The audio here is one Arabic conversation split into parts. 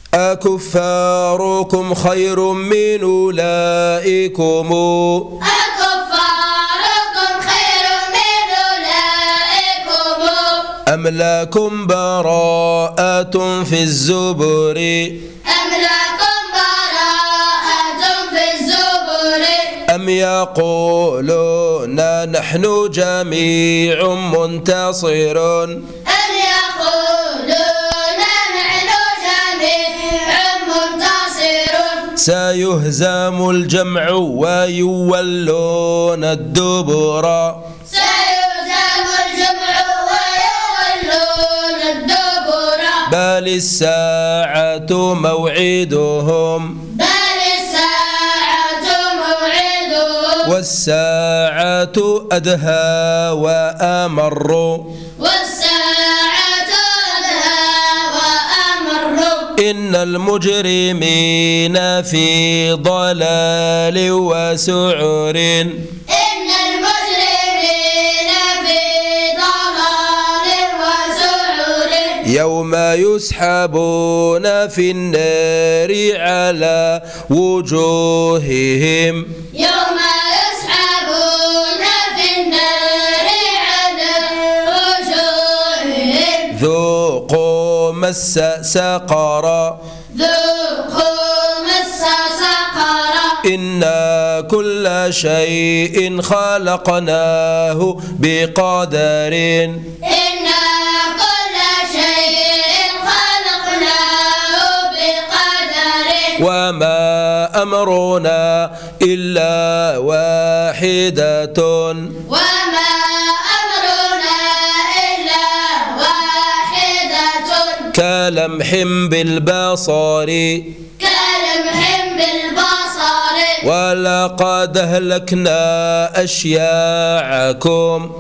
أكفاركم خير من أولئكم أم لكم براءة في الزبر أم يقولون نحن جميع منتصر سيهزم الجمع ويولون الدبر بل الساعة موعدهم والساعة أدهى وأمر إن المجرمين في ضلال وسعر يوم يسحبون في النار على وجوههم ذوقوا مس سقر إنا كل شيء خلقناه بقدر وما أمرنا إلا واحدة كلمح بالبصر ولقد أهلكنا أشياعكم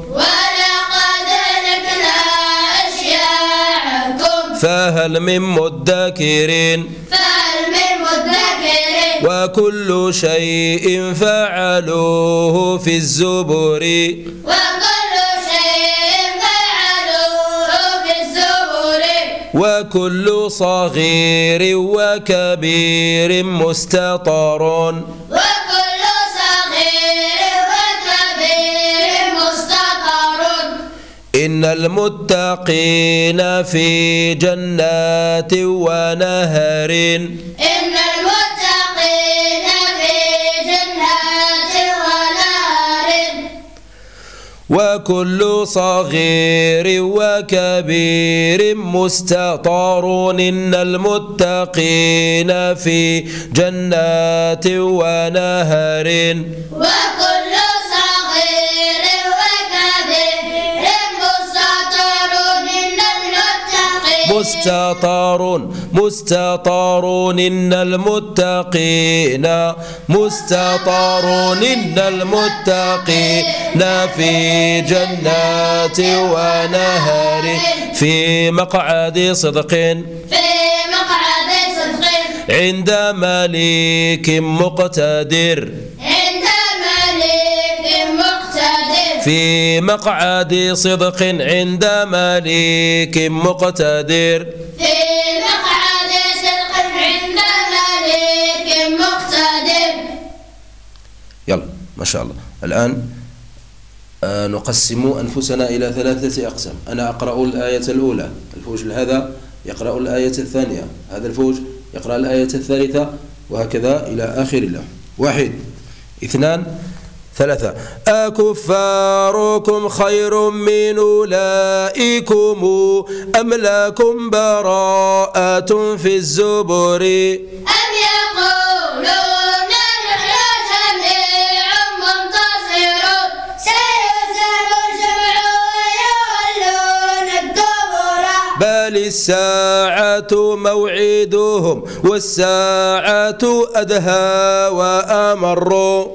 فهل من مدكر وكل شيء فعلوه في الزبر وكل صغير وكبير مستطر إن المتقين في جنات ونهر وكل صغير وكبير مستطر إن المتقين في جنات ونهر وكل صغير وكبير مستطر إن المتقين مستطر إن المتقين في جنات ونهر في مقعد صدق عند مليك مقتدر في مقعد صدق عند مليك مقتدر يلا ما شاء الله. الآن نقسم أنفسنا إلى 3 أقسام. أنا أقرأ الآية الأولى، الفوج هذا يقرأ الآية الثانية، هذا الفوج يقرأ الآية الثالثة، وهكذا إلى آخر الله. 1 2 3 أكفاركم خير من أولئكم أم لكم براءة في الزبر أم يقولون نحن جميع منتصر سيهزم الجمع ويولون الدبر بل الساعة موعدهم والساعة أدهى وأمر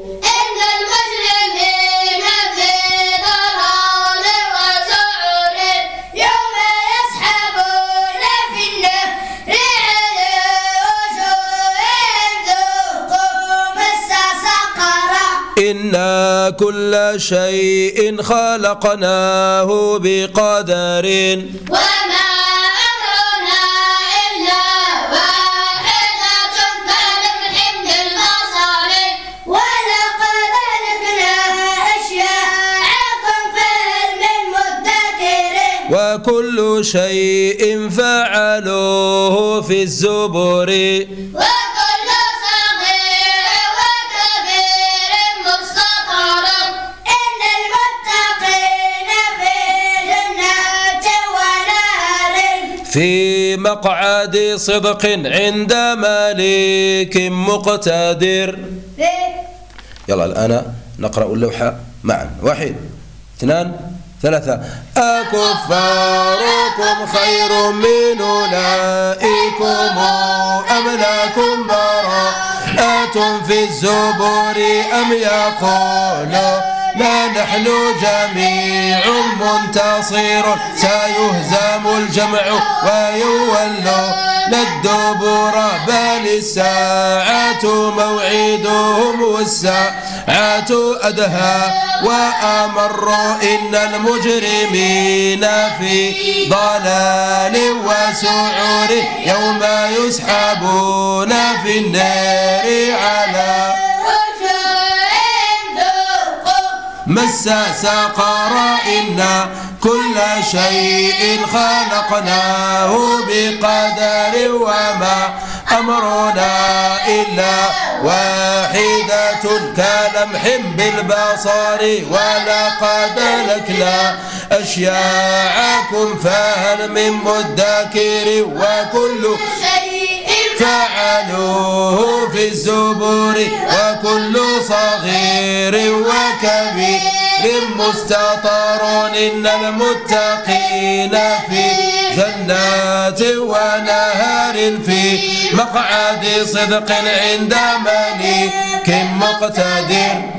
إنا كل شيء خلقناه بقدر وما أمرنا إلا واحدة شيء فعلوه في الزبر وكل صغير وكبير مستطر إن المتقين في جنات ونهر في مقعد صدق عند مليك مقتدر. يلا الآن نقرأ اللوحة معا. 1 2 3. أكفاركم خير من أولئكم أم لكم براءة في الزبر أم يقولون نحن جميع منتصر سيهزم الجمع ويولون الدبر بل الساعة موعدهم والساعة أدهى وأمر إن المجرمين في ضلال وسعور يوم يسحبون في النار على مس سقر إنا كل شيء خلقناه بقدر وما أمرنا إلا واحدة كلمح بالبصر ولقد أهلكنا أشياعكم فهل من مدكر وكل شيء فعلوه في الزبر وكل صغير وكبير مستطر إن المتقين في جنات ونهر في مقعد صدق عند مليك مقتدر.